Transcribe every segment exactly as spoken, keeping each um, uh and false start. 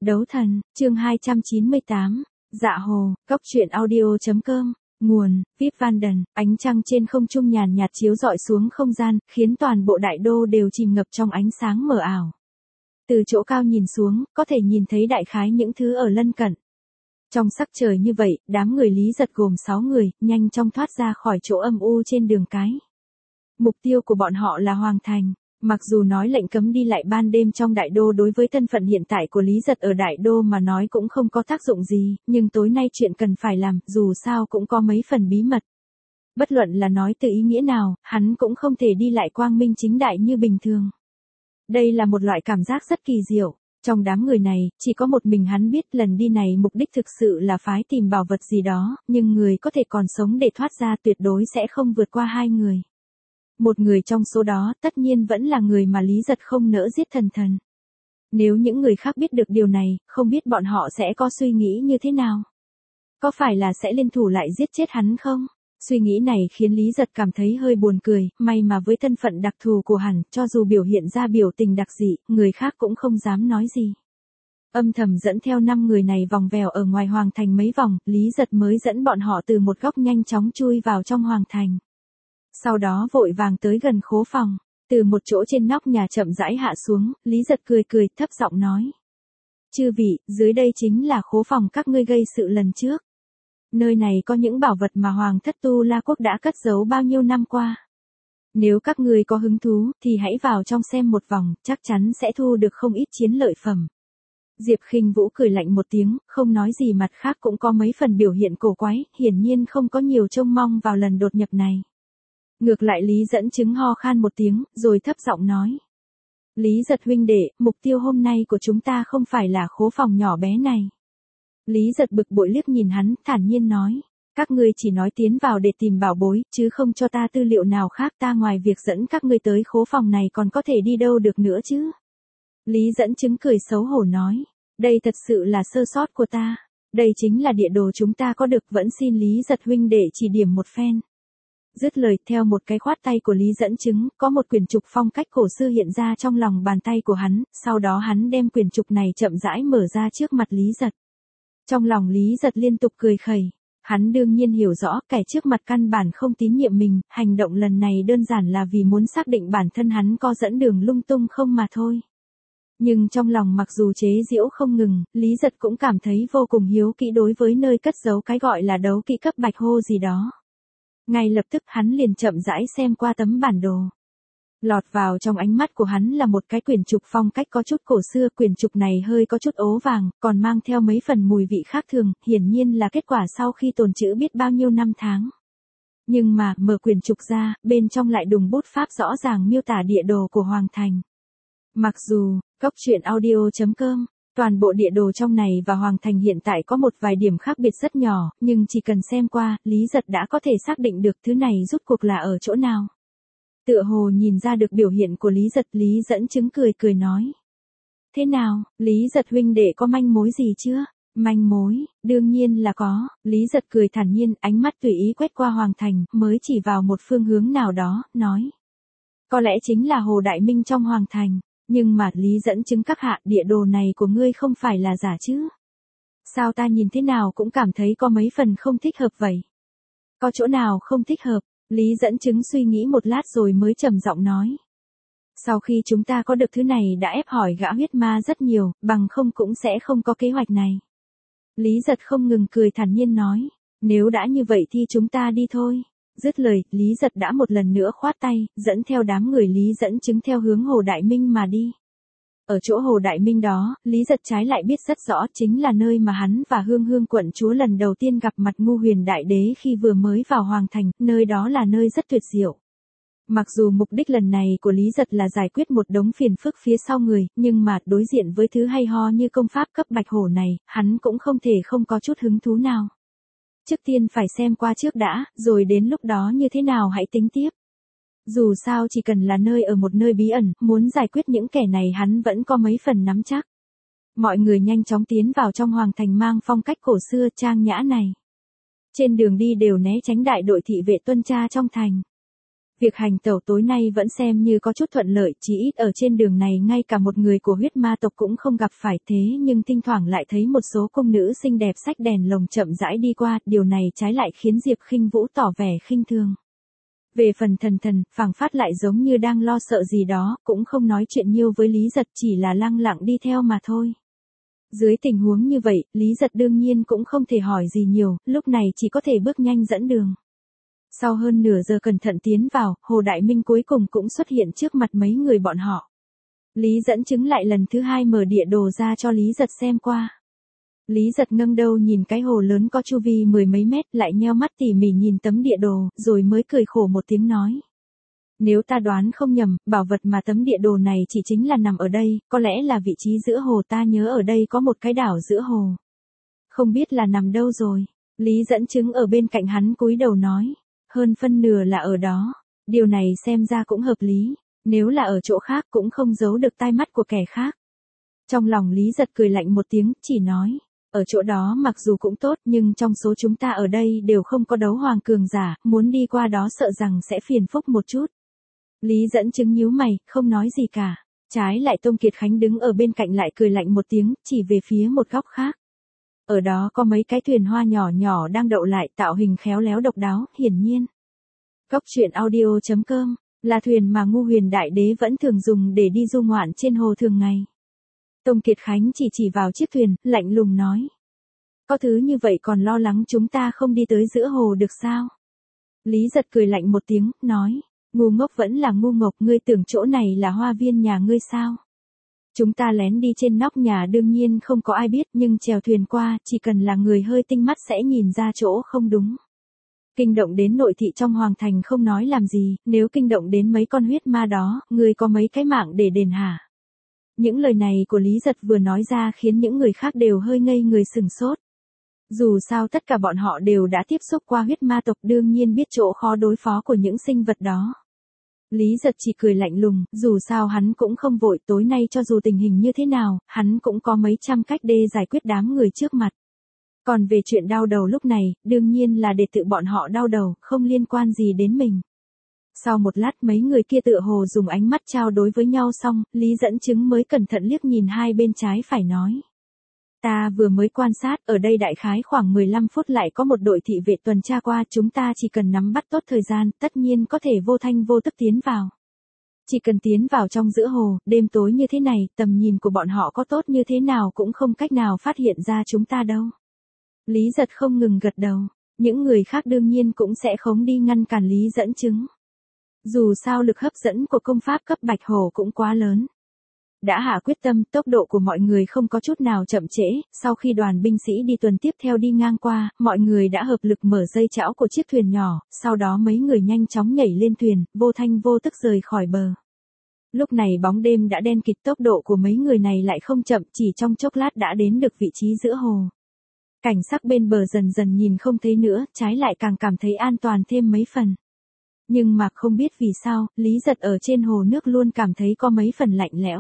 Đấu thần, chương hai trăm chín mươi tám, Dạ Hồ, Cốc truyện audio.com, nguồn, vê i pê Vanden, ánh trăng trên không trung nhàn nhạt chiếu rọi xuống không gian, khiến toàn bộ đại đô đều chìm ngập trong ánh sáng mờ ảo. Từ chỗ cao nhìn xuống, có thể nhìn thấy đại khái những thứ ở lân cận. Trong sắc trời như vậy, đám người Lý Giật gồm sáu người, nhanh chóng thoát ra khỏi chỗ âm u trên đường cái. Mục tiêu của bọn họ là Hoàng Thành. Mặc dù nói lệnh cấm đi lại ban đêm trong đại đô đối với thân phận hiện tại của Lý Giật ở đại đô mà nói cũng không có tác dụng gì, nhưng tối nay chuyện cần phải làm, dù sao cũng có mấy phần bí mật. Bất luận là nói từ ý nghĩa nào, hắn cũng không thể đi lại quang minh chính đại như bình thường. Đây là một loại cảm giác rất kỳ diệu. Trong đám người này, chỉ có một mình hắn biết lần đi này mục đích thực sự là phái tìm bảo vật gì đó, nhưng người có thể còn sống để thoát ra tuyệt đối sẽ không vượt qua hai người. Một người trong số đó tất nhiên vẫn là người mà Lý Giật không nỡ giết thần thần. Nếu những người khác biết được điều này, không biết bọn họ sẽ có suy nghĩ như thế nào? Có phải là sẽ liên thủ lại giết chết hắn không? Suy nghĩ này khiến Lý Giật cảm thấy hơi buồn cười, may mà với thân phận đặc thù của hắn, cho dù biểu hiện ra biểu tình đặc dị, người khác cũng không dám nói gì. Âm thầm dẫn theo năm người này vòng vèo ở ngoài Hoàng Thành mấy vòng, Lý Giật mới dẫn bọn họ từ một góc nhanh chóng chui vào trong Hoàng Thành. Sau đó vội vàng tới gần khố phòng, từ một chỗ trên nóc nhà chậm rãi hạ xuống, Lý Giật cười cười, thấp giọng nói. Chư vị, dưới đây chính là khố phòng các ngươi gây sự lần trước. Nơi này có những bảo vật mà Hoàng thất Tu La Quốc đã cất giấu bao nhiêu năm qua. Nếu các ngươi có hứng thú, thì hãy vào trong xem một vòng, chắc chắn sẽ thu được không ít chiến lợi phẩm. Diệp Khinh Vũ cười lạnh một tiếng, không nói gì, mặt khác cũng có mấy phần biểu hiện cổ quái, hiển nhiên không có nhiều trông mong vào lần đột nhập này. Ngược lại Lý Dẫn Chứng ho khan một tiếng, rồi thấp giọng nói. Lý Giật huynh đệ, mục tiêu hôm nay của chúng ta không phải là khố phòng nhỏ bé này. Lý Giật bực bội liếc nhìn hắn, thản nhiên nói. Các ngươi chỉ nói tiến vào để tìm bảo bối, chứ không cho ta tư liệu nào khác, ta ngoài việc dẫn các ngươi tới khố phòng này còn có thể đi đâu được nữa chứ. Lý Dẫn Chứng cười xấu hổ nói. Đây thật sự là sơ sót của ta. Đây chính là địa đồ chúng ta có được, vẫn xin Lý Giật huynh đệ chỉ điểm một phen. Dứt lời, theo một cái khoát tay của Lý Dẫn Chứng, có một quyển trục phong cách cổ xưa hiện ra trong lòng bàn tay của hắn, sau đó hắn đem quyển trục này chậm rãi mở ra trước mặt Lý Giật. Trong lòng Lý Giật liên tục cười khẩy, hắn đương nhiên hiểu rõ kẻ trước mặt căn bản không tín nhiệm mình, hành động lần này đơn giản là vì muốn xác định bản thân hắn có dẫn đường lung tung không mà thôi. Nhưng trong lòng mặc dù chế giễu không ngừng, Lý Giật cũng cảm thấy vô cùng hiếu kỹ đối với nơi cất giấu cái gọi là đấu kỹ cấp bạch hô gì đó. Ngay lập tức hắn liền chậm rãi xem qua tấm bản đồ. Lọt vào trong ánh mắt của hắn là một cái quyển trục phong cách có chút cổ xưa, quyển trục này hơi có chút ố vàng, còn mang theo mấy phần mùi vị khác thường, hiển nhiên là kết quả sau khi tồn trữ biết bao nhiêu năm tháng. Nhưng mà, mở quyển trục ra, bên trong lại đùng bút pháp rõ ràng miêu tả địa đồ của Hoàng Thành. Mặc dù, Cốc truyện audio.com, toàn bộ địa đồ trong này và Hoàng Thành hiện tại có một vài điểm khác biệt rất nhỏ, nhưng chỉ cần xem qua, Lý Giật đã có thể xác định được thứ này rút cuộc là ở chỗ nào. Tựa hồ nhìn ra được biểu hiện của Lý Giật, Lý Dẫn Chứng cười cười nói. Thế nào, Lý Giật huynh đệ có manh mối gì chưa? Manh mối, đương nhiên là có, Lý Giật cười thản nhiên, ánh mắt tùy ý quét qua Hoàng Thành, mới chỉ vào một phương hướng nào đó, nói. Có lẽ chính là Hồ Đại Minh trong Hoàng Thành. Nhưng mà, Lý Dẫn Chứng các hạ, địa đồ này của ngươi không phải là giả chứ? Sao ta nhìn thế nào cũng cảm thấy có mấy phần không thích hợp vậy? Có chỗ nào không thích hợp? Lý Dẫn Chứng suy nghĩ một lát rồi mới trầm giọng nói. Sau khi chúng ta có được thứ này đã ép hỏi gã huyết ma rất nhiều, bằng không cũng sẽ không có kế hoạch này. Lý Giật không ngừng cười thản nhiên nói. Nếu đã như vậy thì chúng ta đi thôi. Dứt lời, Lý Giật đã một lần nữa khoát tay, dẫn theo đám người Lý Dẫn Chứng theo hướng Hồ Đại Minh mà đi. Ở chỗ Hồ Đại Minh đó, Lý Giật trái lại biết rất rõ chính là nơi mà hắn và Hương Hương quận chúa lần đầu tiên gặp mặt Ngu Huyền Đại Đế khi vừa mới vào Hoàng Thành, nơi đó là nơi rất tuyệt diệu. Mặc dù mục đích lần này của Lý Giật là giải quyết một đống phiền phức phía sau người, nhưng mà đối diện với thứ hay ho như công pháp cấp bạch hổ này, hắn cũng không thể không có chút hứng thú nào. Trước tiên phải xem qua trước đã, rồi đến lúc đó như thế nào hãy tính tiếp. Dù sao chỉ cần là nơi ở một nơi bí ẩn, muốn giải quyết những kẻ này hắn vẫn có mấy phần nắm chắc. Mọi người nhanh chóng tiến vào trong Hoàng Thành mang phong cách cổ xưa trang nhã này. Trên đường đi đều né tránh đại đội thị vệ tuần tra trong thành. Việc hành tẩu tối nay vẫn xem như có chút thuận lợi, chỉ ít ở trên đường này ngay cả một người của huyết ma tộc cũng không gặp phải, thế nhưng thỉnh thoảng lại thấy một số cung nữ xinh đẹp xách đèn lồng chậm rãi đi qua, điều này trái lại khiến Diệp Khinh Vũ tỏ vẻ khinh thường. Về phần Thần Thần, phảng phất lại giống như đang lo sợ gì đó, cũng không nói chuyện nhiều với Lý Giật, chỉ là lặng lặng đi theo mà thôi. Dưới tình huống như vậy, Lý Giật đương nhiên cũng không thể hỏi gì nhiều, lúc này chỉ có thể bước nhanh dẫn đường. Sau hơn nửa giờ cẩn thận tiến vào, Hồ Đại Minh cuối cùng cũng xuất hiện trước mặt mấy người bọn họ. Lý Dẫn Chứng lại lần thứ hai mở địa đồ ra cho Lý Giật xem qua. Lý Giật ngâng đầu nhìn cái hồ lớn có chu vi mười mấy mét, lại nheo mắt tỉ mỉ nhìn tấm địa đồ, rồi mới cười khổ một tiếng nói. Nếu ta đoán không nhầm, bảo vật mà tấm địa đồ này chỉ chính là nằm ở đây, có lẽ là vị trí giữa hồ, ta nhớ ở đây có một cái đảo giữa hồ. Không biết là nằm đâu rồi. Lý Dẫn Chứng ở bên cạnh hắn cúi đầu nói. Hơn phân nửa là ở đó. Điều này xem ra cũng hợp lý. Nếu là ở chỗ khác cũng không giấu được tai mắt của kẻ khác. Trong lòng Lý Giật cười lạnh một tiếng, chỉ nói. Ở chỗ đó mặc dù cũng tốt, nhưng trong số chúng ta ở đây đều không có đấu hoàng cường giả, muốn đi qua đó sợ rằng sẽ phiền phức một chút. Lý Dẫn Chứng nhíu mày, không nói gì cả. Trái lại Tông Kiệt Khánh đứng ở bên cạnh lại cười lạnh một tiếng, chỉ về phía một góc khác. Ở đó có mấy cái thuyền hoa nhỏ nhỏ đang đậu lại, tạo hình khéo léo độc đáo, hiển nhiên. Cốc truyện audio chấm com là thuyền mà Ngô Huyền Đại Đế vẫn thường dùng để đi du ngoạn trên hồ thường ngày. Tông Kiệt Khánh chỉ chỉ vào chiếc thuyền, lạnh lùng nói. Có thứ như vậy còn lo lắng chúng ta không đi tới giữa hồ được sao? Lý Giật cười lạnh một tiếng, nói. Ngu ngốc vẫn là ngu ngốc, ngươi tưởng chỗ này là hoa viên nhà ngươi sao? Chúng ta lén đi trên nóc nhà đương nhiên không có ai biết, nhưng chèo thuyền qua, chỉ cần là người hơi tinh mắt sẽ nhìn ra chỗ không đúng. Kinh động đến nội thị trong hoàng thành không nói làm gì, nếu kinh động đến mấy con huyết ma đó, ngươi có mấy cái mạng để đền hả? Những lời này của Lý Giật vừa nói ra khiến những người khác đều hơi ngây người sừng sốt. Dù sao tất cả bọn họ đều đã tiếp xúc qua huyết ma tộc, đương nhiên biết chỗ khó đối phó của những sinh vật đó. Lý Giật chỉ cười lạnh lùng, dù sao hắn cũng không vội, tối nay cho dù tình hình như thế nào, hắn cũng có mấy trăm cách để giải quyết đám người trước mặt. Còn về chuyện đau đầu lúc này, đương nhiên là để tự bọn họ đau đầu, không liên quan gì đến mình. Sau một lát mấy người kia tựa hồ dùng ánh mắt trao đối với nhau xong, Lý Dẫn Chứng mới cẩn thận liếc nhìn hai bên trái phải nói. Ta vừa mới quan sát, ở đây đại khái khoảng mười lăm phút lại có một đội thị vệ tuần tra qua, chúng ta chỉ cần nắm bắt tốt thời gian, tất nhiên có thể vô thanh vô tức tiến vào. Chỉ cần tiến vào trong giữa hồ, đêm tối như thế này, tầm nhìn của bọn họ có tốt như thế nào cũng không cách nào phát hiện ra chúng ta đâu. Lý Giật không ngừng gật đầu, những người khác đương nhiên cũng sẽ không đi ngăn cản Lý Dẫn Chứng. Dù sao lực hấp dẫn của công pháp cấp bạch hổ cũng quá lớn. Đã hạ quyết tâm, tốc độ của mọi người không có chút nào chậm trễ, sau khi đoàn binh sĩ đi tuần tiếp theo đi ngang qua, mọi người đã hợp lực mở dây chảo của chiếc thuyền nhỏ, sau đó mấy người nhanh chóng nhảy lên thuyền, vô thanh vô tức rời khỏi bờ. Lúc này bóng đêm đã đen kịt, tốc độ của mấy người này lại không chậm, chỉ trong chốc lát đã đến được vị trí giữa hồ. Cảnh sắc bên bờ dần dần nhìn không thấy nữa, trái lại càng cảm thấy an toàn thêm mấy phần. Nhưng mà không biết vì sao, Lý Giật ở trên hồ nước luôn cảm thấy có mấy phần lạnh lẽo.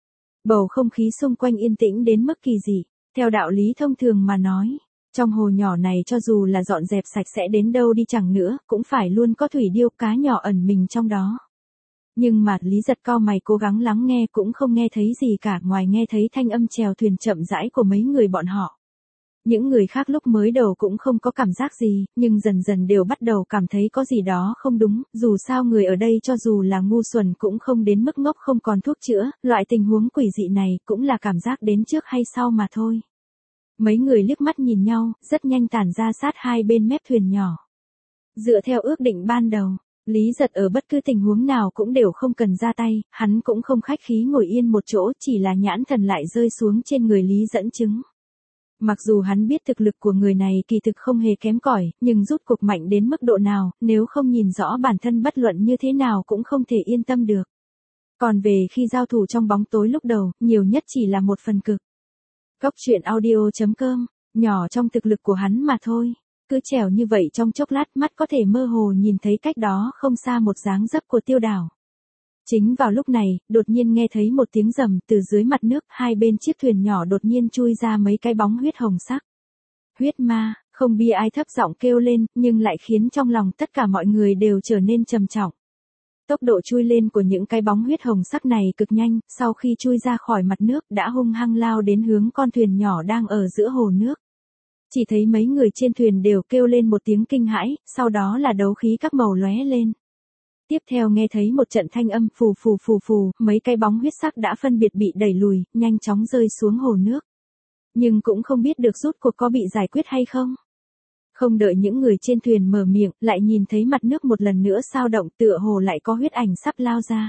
Bầu không khí xung quanh yên tĩnh đến mức kỳ dị, theo đạo lý thông thường mà nói. Trong hồ nhỏ này cho dù là dọn dẹp sạch sẽ đến đâu đi chẳng nữa, cũng phải luôn có thủy điêu cá nhỏ ẩn mình trong đó. Nhưng mà Lý Giật cau mày cố gắng lắng nghe cũng không nghe thấy gì cả, ngoài nghe thấy thanh âm chèo thuyền chậm rãi của mấy người bọn họ. Những người khác lúc mới đầu cũng không có cảm giác gì, nhưng dần dần đều bắt đầu cảm thấy có gì đó không đúng, dù sao người ở đây cho dù là ngu xuẩn cũng không đến mức ngốc không còn thuốc chữa, loại tình huống quỷ dị này cũng là cảm giác đến trước hay sau mà thôi. Mấy người liếc mắt nhìn nhau, rất nhanh tản ra sát hai bên mép thuyền nhỏ. Dựa theo ước định ban đầu, Lý Giật ở bất cứ tình huống nào cũng đều không cần ra tay, hắn cũng không khách khí ngồi yên một chỗ, chỉ là nhãn thần lại rơi xuống trên người Lý Dẫn Chứng. Mặc dù hắn biết thực lực của người này kỳ thực không hề kém cỏi, nhưng rút cuộc mạnh đến mức độ nào, nếu không nhìn rõ bản thân bất luận như thế nào cũng không thể yên tâm được. Còn về khi giao thủ trong bóng tối lúc đầu, nhiều nhất chỉ là một phần cực. Cốc truyện audio chấm com, nhỏ trong thực lực của hắn mà thôi. Cứ trèo như vậy trong chốc lát mắt có thể mơ hồ nhìn thấy cách đó không xa một dáng dấp của Tiêu Đảo. Chính vào lúc này, đột nhiên nghe thấy một tiếng rầm từ dưới mặt nước, hai bên chiếc thuyền nhỏ đột nhiên chui ra mấy cái bóng huyết hồng sắc. Huyết ma, không bi ai thấp giọng kêu lên, nhưng lại khiến trong lòng tất cả mọi người đều trở nên trầm trọng. Tốc độ chui lên của những cái bóng huyết hồng sắc này cực nhanh, sau khi chui ra khỏi mặt nước đã hung hăng lao đến hướng con thuyền nhỏ đang ở giữa hồ nước. Chỉ thấy mấy người trên thuyền đều kêu lên một tiếng kinh hãi, sau đó là đấu khí các màu lóe lên. Tiếp theo nghe thấy một trận thanh âm phù phù phù phù, mấy cái bóng huyết sắc đã phân biệt bị đẩy lùi, nhanh chóng rơi xuống hồ nước. Nhưng cũng không biết được rút cuộc có bị giải quyết hay không. Không đợi những người trên thuyền mở miệng, lại nhìn thấy mặt nước một lần nữa sao động, tựa hồ lại có huyết ảnh sắp lao ra.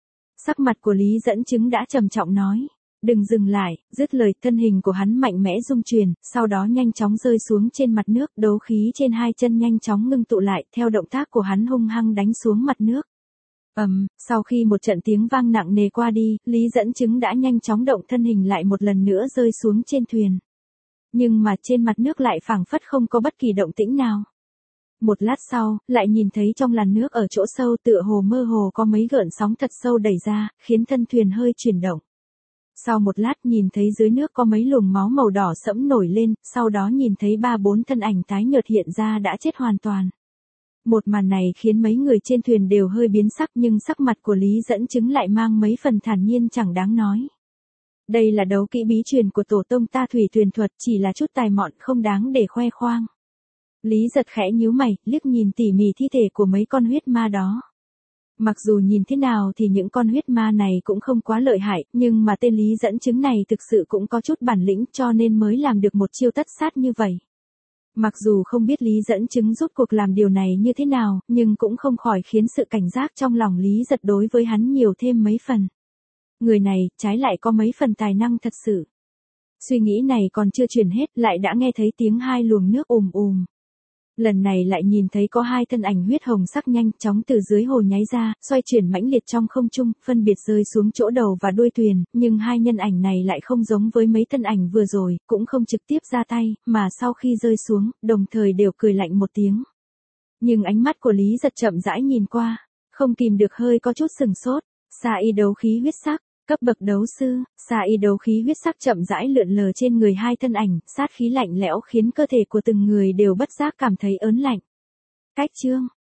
Sắc mặt của Lý Dẫn Chứng đã trầm trọng nói, đừng dừng lại, dứt lời thân hình của hắn mạnh mẽ rung chuyển, sau đó nhanh chóng rơi xuống trên mặt nước, đấu khí trên hai chân nhanh chóng ngưng tụ lại, theo động tác của hắn hung hăng đánh xuống mặt nước. Ầm, um, sau khi một trận tiếng vang nặng nề qua đi, Lý Dẫn Chứng đã nhanh chóng động thân hình lại một lần nữa rơi xuống trên thuyền. Nhưng mà trên mặt nước lại phảng phất không có bất kỳ động tĩnh nào. Một lát sau, lại nhìn thấy trong làn nước ở chỗ sâu tựa hồ mơ hồ có mấy gợn sóng thật sâu đẩy ra, khiến thân thuyền hơi chuyển động. Sau một lát nhìn thấy dưới nước có mấy luồng máu màu đỏ sẫm nổi lên, sau đó nhìn thấy ba bốn thân ảnh tái nhợt hiện ra đã chết hoàn toàn. Một màn này khiến mấy người trên thuyền đều hơi biến sắc, nhưng sắc mặt của Lý Dẫn Chứng lại mang mấy phần thản nhiên chẳng đáng nói. Đây là đấu kỹ bí truyền của tổ tông ta, thủy thuyền thuật, chỉ là chút tài mọn không đáng để khoe khoang. Lý Giật khẽ nhíu mày, liếc nhìn tỉ mỉ thi thể của mấy con huyết ma đó. Mặc dù nhìn thế nào thì những con huyết ma này cũng không quá lợi hại, nhưng mà tên Lý Dẫn Chứng này thực sự cũng có chút bản lĩnh, cho nên mới làm được một chiêu tất sát như vậy. Mặc dù không biết Lý Dẫn Chứng rốt cuộc làm điều này như thế nào, nhưng cũng không khỏi khiến sự cảnh giác trong lòng Lý Giật đối với hắn nhiều thêm mấy phần. Người này, trái lại có mấy phần tài năng thật sự. Suy nghĩ này còn chưa chuyển hết, lại đã nghe thấy tiếng hai luồng nước ùm ùm. Lần này lại nhìn thấy có hai thân ảnh huyết hồng sắc nhanh chóng từ dưới hồ nháy ra, xoay chuyển mãnh liệt trong không trung, phân biệt rơi xuống chỗ đầu và đuôi thuyền, nhưng hai nhân ảnh này lại không giống với mấy thân ảnh vừa rồi, cũng không trực tiếp ra tay, mà sau khi rơi xuống, đồng thời đều cười lạnh một tiếng. Nhưng ánh mắt của Lý Giật chậm rãi nhìn qua, không kìm được hơi có chút sừng sốt, Sa y đấu khí huyết sắc. Cấp bậc đấu sư, Sa y đấu khí huyết sắc chậm rãi lượn lờ trên người hai thân ảnh, sát khí lạnh lẽo khiến cơ thể của từng người đều bất giác cảm thấy ớn lạnh. Cách chương